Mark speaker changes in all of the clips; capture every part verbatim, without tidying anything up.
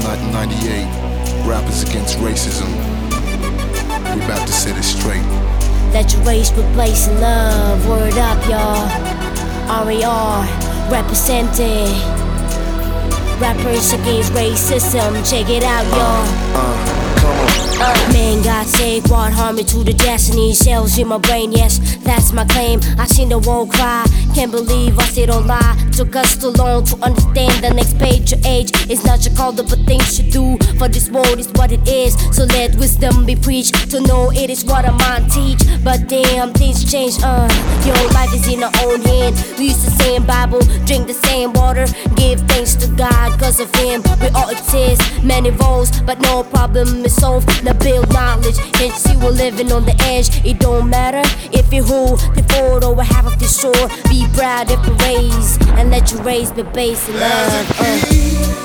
Speaker 1: nineteen ninety-eight, rappers against racism. We about to set it straight.
Speaker 2: Let your race replace love. Word up, y'all. R A R representing rappers against racism. Check it out, y'all.
Speaker 1: Uh, uh, come on.
Speaker 2: Uh, man, God save, brought harmony to the destiny. Cells in my brain, yes, that's my claim. I seen the world cry, can't believe I still don't lie. Took us too long to understand the next page. Your age is not your call, but things you do for this world is what it is. So let wisdom be preached, to know it is what a mind teach. But damn, things change, uh your life is in our own hand. We use the same Bible, drink the same water, give thanks to God, cause of Him we all exist. Many roles, but no problem is solved. Now build knowledge, can't you see we're living on the edge? It don't matter if you who, the fourth or half of the shore. Be proud if you raise, and let your race be based in love. uh.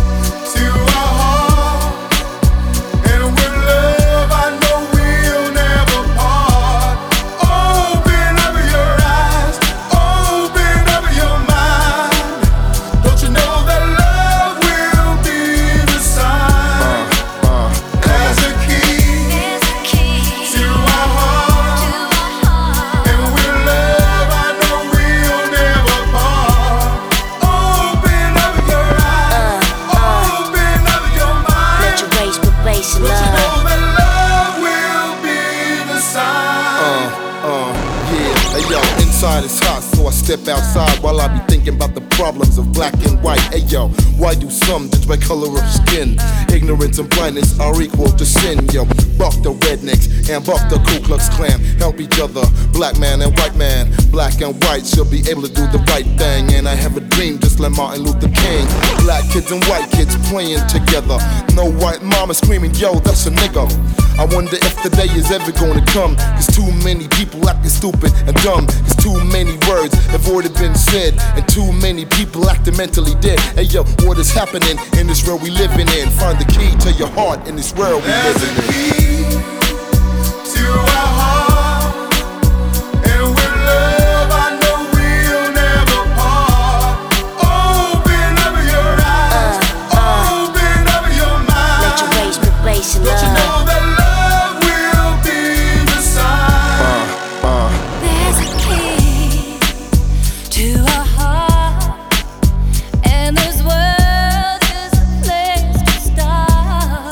Speaker 1: Inside is hot, so I step outside while I be thinking about the problems of black and white. Hey yo, why do some judge by color of skin? Ignorance and blindness are equal to sin. Yo, buck the rednecks and buck the Ku Klux Klan. Help each other, black man and white man. Black and white should be able to do the right thing. And I have a dream just like Martin Luther King. Black kids and white kids playing together. No white mama screaming, yo, that's a nigga. I wonder if the day is ever gonna come. Cause too many people acting stupid and dumb. Cause too many words have already been said, and too many people acting mentally dead. Hey yo, what is happening in this world we living in? Find the key to your heart in this world we
Speaker 3: There's
Speaker 1: living
Speaker 3: a key
Speaker 1: in.
Speaker 3: to our heart, and with love I know we'll never part. Open up your eyes, uh, uh, open up your mind.
Speaker 2: Let your race be based in
Speaker 3: Don't
Speaker 2: love.
Speaker 3: you know that love will be the sign?
Speaker 1: Uh, uh.
Speaker 4: There's a key to our heart, and this world is a place to start.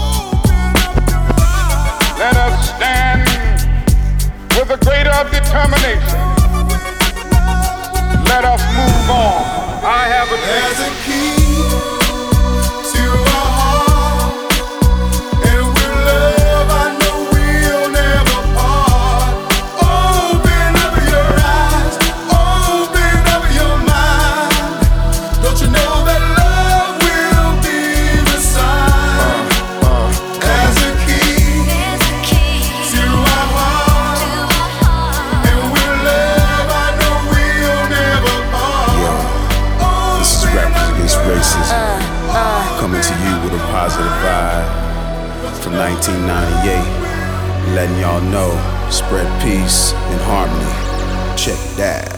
Speaker 5: Let us stand with a greater determination. Let us move on. I have a
Speaker 3: There's
Speaker 5: dream.
Speaker 3: a key to our heart, and with love I know we'll never part. Open up your eyes, open up your mind. Don't you know that love will be the sign? There's a key to our heart, and with love I know we'll never part.
Speaker 6: This is Rappers Against Racism, coming to you with a positive vibe from nineteen ninety-eight, letting y'all know, spread peace and harmony. Check that.